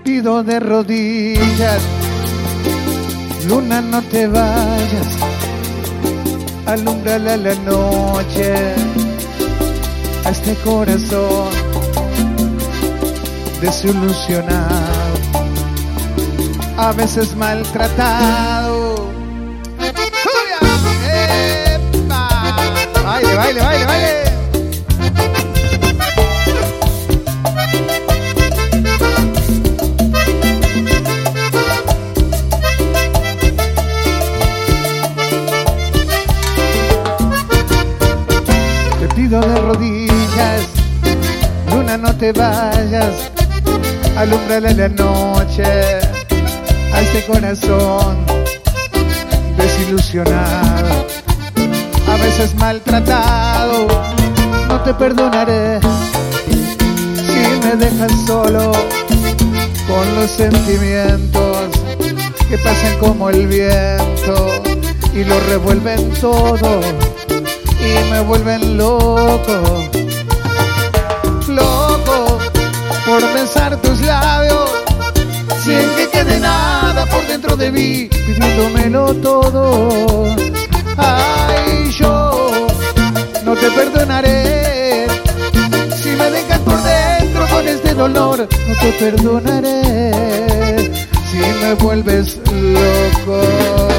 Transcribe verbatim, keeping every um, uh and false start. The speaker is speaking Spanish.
pido de rodillas, luna, no te vayas, alúmbrala la noche a este corazón desilusionado, a veces maltratado. ¡Epa! Baile, baile, baile, baile. Te pido de rodillas, luna, no te vayas, alúmbrale la noche a este corazón desilusionado, a veces maltratado. No te perdonaré si me dejas solo con los sentimientos que pasan como el viento y lo revuelven todo y me vuelven loco, loco por besar tus labios sin que quede nada por dentro de mí, pidiéndomelo todo. Ay, yo no te perdonaré si me dejas por dentro con este dolor. No te perdonaré si me vuelves loco.